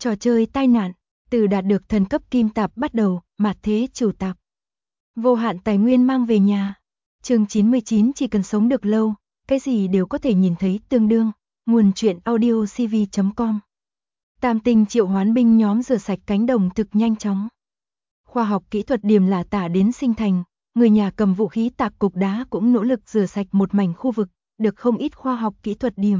Trò chơi tai nạn, từ đạt được thần cấp kim tạp bắt đầu, mạt thế chủ tạp. Vô hạn tài nguyên mang về nhà. Chương 99 chỉ cần sống được lâu, cái gì đều có thể nhìn thấy tương đương. Nguồn truyện audiocv.com. Tam tinh triệu hoán binh nhóm rửa sạch cánh đồng thực nhanh chóng. Khoa học kỹ thuật điểm là tả đến sinh thành, người nhà cầm vũ khí tạc cục đá cũng nỗ lực rửa sạch một mảnh khu vực, được không ít khoa học kỹ thuật điểm.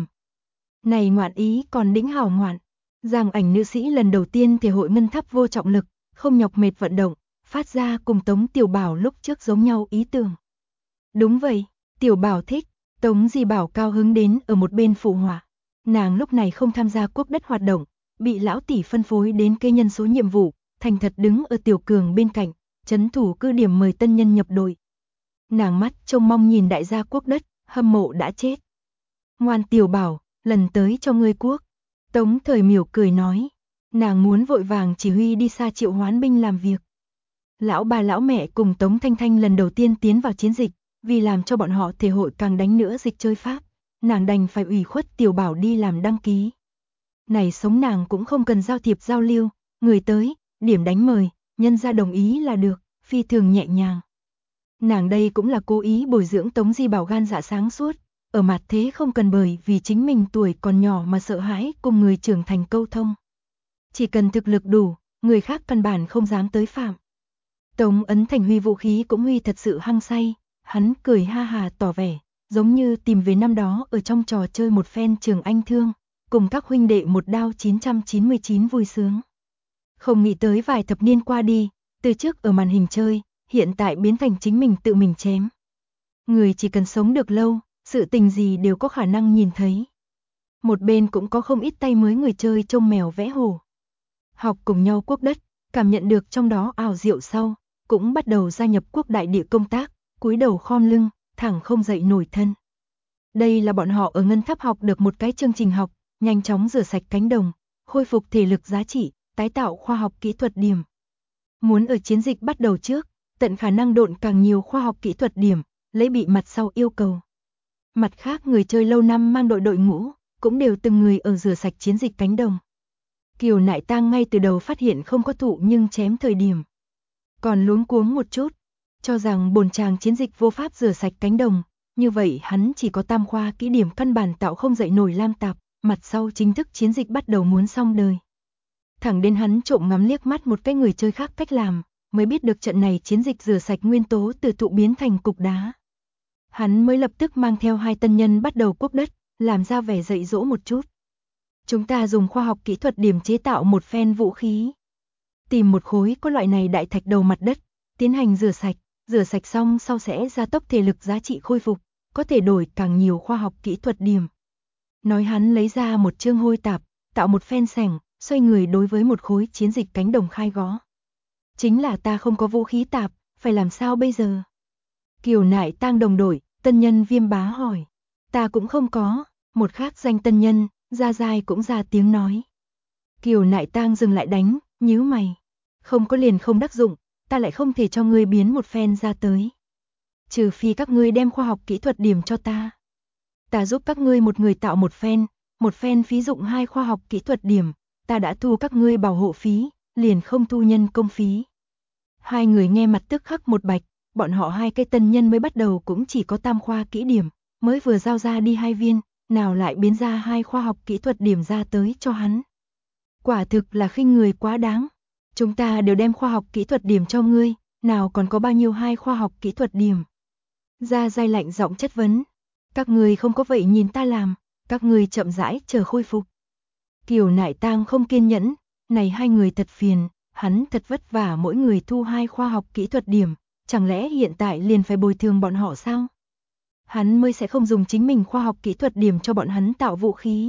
Này ngoạn ý còn đĩnh hảo ngoạn. Giang Ảnh nữ sĩ lần đầu tiên thể hội ngân tháp vô trọng lực, không nhọc mệt vận động, phát ra cùng Tống Tiểu Bảo lúc trước giống nhau ý tưởng. Đúng vậy, Tiểu Bảo thích, Tống Di Bảo cao hứng đến ở một bên phụ họa. Nàng lúc này không tham gia quốc đất hoạt động, bị lão tỷ phân phối đến kê nhân số nhiệm vụ, thành thật đứng ở Tiểu Cường bên cạnh, trấn thủ cứ điểm mời tân nhân nhập đội. Nàng mắt trông mong nhìn đại gia quốc đất, hâm mộ đã chết. Ngoan Tiểu Bảo, lần tới cho ngươi quốc. Tống Thời Miểu cười nói, nàng muốn vội vàng chỉ huy đi xa triệu hoán binh làm việc. Lão bà lão mẹ cùng Tống Thanh Thanh lần đầu tiên tiến vào chiến dịch, vì làm cho bọn họ thể hội càng đánh nữa dịch chơi Pháp, nàng đành phải ủy khuất Tiểu Bảo đi làm đăng ký. Này sống nàng cũng không cần giao thiệp giao lưu, người tới, điểm đánh mời, nhân ra đồng ý là được, phi thường nhẹ nhàng. Nàng đây cũng là cố ý bồi dưỡng Tống Di Bảo gan dạ sáng suốt. Ở mặt thế không cần bởi vì chính mình tuổi còn nhỏ mà sợ hãi cùng người trưởng thành câu thông. Chỉ cần thực lực đủ, người khác căn bản không dám tới phạm. Tống Ấn Thành huy vũ khí cũng huy thật sự hăng say, hắn cười ha hà tỏ vẻ, giống như tìm về năm đó ở trong trò chơi một phen Trường Anh Thương, cùng các huynh đệ một đao 999 vui sướng. Không nghĩ tới vài thập niên qua đi, từ trước ở màn hình chơi, hiện tại biến thành chính mình tự mình chém. Người chỉ cần sống được lâu, sự tình gì đều có khả năng nhìn thấy. Một bên cũng có không ít tay mới người chơi trông mèo vẽ hổ. Học cùng nhau quốc đất, cảm nhận được trong đó ảo diệu sau, cũng bắt đầu gia nhập quốc đại địa công tác, cúi đầu khom lưng, thẳng không dậy nổi thân. Đây là bọn họ ở Ngân Tháp học được một cái chương trình học, nhanh chóng rửa sạch cánh đồng, khôi phục thể lực giá trị, tái tạo khoa học kỹ thuật điểm. Muốn ở chiến dịch bắt đầu trước, tận khả năng độn càng nhiều khoa học kỹ thuật điểm, lấy bị mặt sau yêu cầu. Mặt khác người chơi lâu năm mang đội ngũ, cũng đều từng người ở rửa sạch chiến dịch cánh đồng. Kiều Nại Tang ngay từ đầu phát hiện không có thụ nhưng chém thời điểm. Còn luống cuống một chút, cho rằng bồn chàng chiến dịch vô pháp rửa sạch cánh đồng, như vậy hắn chỉ có tam khoa kỹ điểm căn bản tạo không dậy nổi lam tạp, mặt sau chính thức chiến dịch bắt đầu muốn xong đời. Thẳng đến hắn trộm ngắm liếc mắt một cái người chơi khác cách làm, mới biết được trận này chiến dịch rửa sạch nguyên tố từ thụ biến thành cục đá. Hắn mới lập tức mang theo hai tân nhân bắt đầu quốc đất, làm ra vẻ dạy dỗ một chút. Chúng ta dùng khoa học kỹ thuật điểm chế tạo một phen vũ khí. Tìm một khối có loại này đại thạch đầu mặt đất, tiến hành rửa sạch xong sau sẽ gia tốc thể lực giá trị khôi phục, có thể đổi càng nhiều khoa học kỹ thuật điểm. Nói hắn lấy ra một chương hôi tạp, tạo một phen sẻng, xoay người đối với một khối chiến dịch cánh đồng khai gó. Chính là ta không có vũ khí tạp, phải làm sao bây giờ? Kiều Nại Tang đồng đội, tân nhân Viêm Bá hỏi. Ta cũng không có, một khác danh tân nhân, Gia Giai cũng ra tiếng nói. Kiều Nại Tang dừng lại đánh, nhíu mày. Không có liền không đắc dụng, ta lại không thể cho ngươi biến một phen ra tới. Trừ phi các ngươi đem khoa học kỹ thuật điểm cho ta. Ta giúp các ngươi một người tạo một phen phí dụng 2 khoa học kỹ thuật điểm, ta đã thu các ngươi bảo hộ phí, liền không thu nhân công phí. Hai người nghe mặt tức khắc một bạch, bọn họ hai cái tân nhân mới bắt đầu cũng chỉ có tam khoa kỹ điểm, mới vừa giao ra đi 2 viên, nào lại biến ra 2 khoa học kỹ thuật điểm ra tới cho hắn. Quả thực là khinh người quá đáng. Chúng ta đều đem khoa học kỹ thuật điểm cho ngươi, nào còn có bao nhiêu 2 khoa học kỹ thuật điểm. Gia Giai lạnh giọng chất vấn. Các ngươi không có vậy nhìn ta làm, các ngươi chậm rãi chờ khôi phục. Kiều Nại Tang không kiên nhẫn, này hai người thật phiền, hắn thật vất vả mỗi người thu 2 khoa học kỹ thuật điểm, chẳng lẽ hiện tại liền phải bồi thường bọn họ sao? Hắn mới sẽ không dùng chính mình khoa học kỹ thuật điểm cho bọn hắn tạo vũ khí.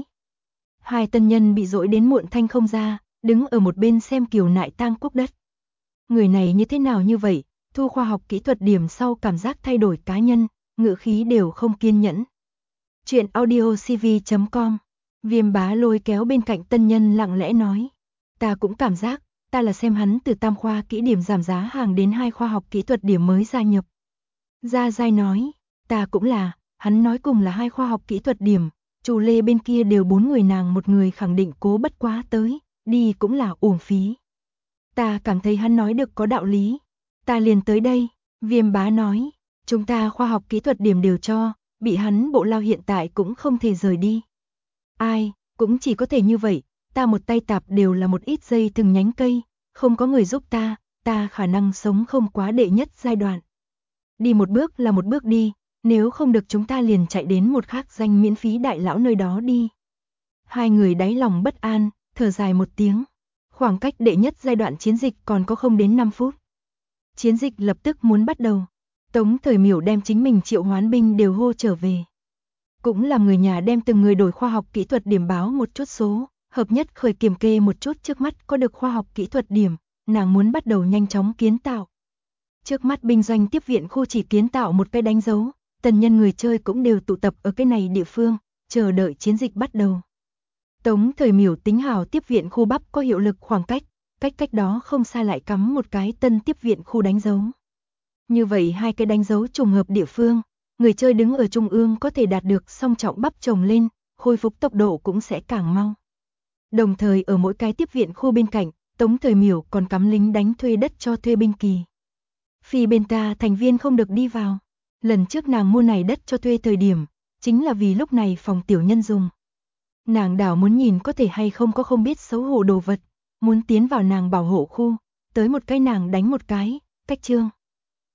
Hai tân nhân bị dỗi đến muộn thanh không ra, đứng ở một bên xem Kiều Nại Tang quốc đất. Người này như thế nào như vậy, thu khoa học kỹ thuật điểm sau cảm giác thay đổi cá nhân, ngữ khí đều không kiên nhẫn. Chuyện audiocv.com. Viêm Bá lôi kéo bên cạnh tân nhân lặng lẽ nói. Ta cũng cảm giác, ta là xem hắn từ tam khoa kỹ điểm giảm giá hàng đến 2 khoa học kỹ thuật điểm mới gia nhập. Gia Giai nói, ta cũng là, hắn nói cùng là 2 khoa học kỹ thuật điểm, chủ lê bên kia đều 4 người nàng một người khẳng định cố bất quá tới, đi cũng là uổng phí. Ta cảm thấy hắn nói được có đạo lý. Ta liền tới đây, Viêm Bá nói, chúng ta khoa học kỹ thuật điểm đều cho, bị hắn bộ lao hiện tại cũng không thể rời đi. Ai, cũng chỉ có thể như vậy, ta một tay tạp đều là một ít dây từng nhánh cây, không có người giúp ta khả năng sống không quá đệ nhất giai đoạn. Đi một bước là một bước đi, nếu không được chúng ta liền chạy đến một khác danh miễn phí đại lão nơi đó đi. Hai người đáy lòng bất an, thở dài một tiếng. Khoảng cách đệ nhất giai đoạn chiến dịch còn có không đến 5 phút. Chiến dịch lập tức muốn bắt đầu. Tống Thời Miểu đem chính mình triệu hoán binh đều hô trở về. Cũng làm người nhà đem từng người đổi khoa học kỹ thuật điểm báo một chút số, hợp nhất khởi kiểm kê một chút trước mắt có được khoa học kỹ thuật điểm, nàng muốn bắt đầu nhanh chóng kiến tạo. Trước mắt binh doanh tiếp viện khu chỉ kiến tạo một cái đánh dấu, tần nhân người chơi cũng đều tụ tập ở cái này địa phương, chờ đợi chiến dịch bắt đầu. Tống Thời Miểu tính hào tiếp viện khu bắp có hiệu lực khoảng cách đó không xa lại cắm một cái tân tiếp viện khu đánh dấu. Như vậy hai cái đánh dấu trùng hợp địa phương, người chơi đứng ở trung ương có thể đạt được song trọng bắp trồng lên, khôi phục tốc độ cũng sẽ càng mau. Đồng thời ở mỗi cái tiếp viện khu bên cạnh, Tống Thời Miểu còn cắm lính đánh thuê đất cho thuê binh kỳ. Phi bên ta thành viên không được đi vào. Lần trước nàng mua này đất cho thuê thời điểm, chính là vì lúc này phòng tiểu nhân dùng. Nàng đảo muốn nhìn có thể hay không có không biết xấu hổ đồ vật, muốn tiến vào nàng bảo hộ khu, tới một cái nàng đánh một cái, cách chương.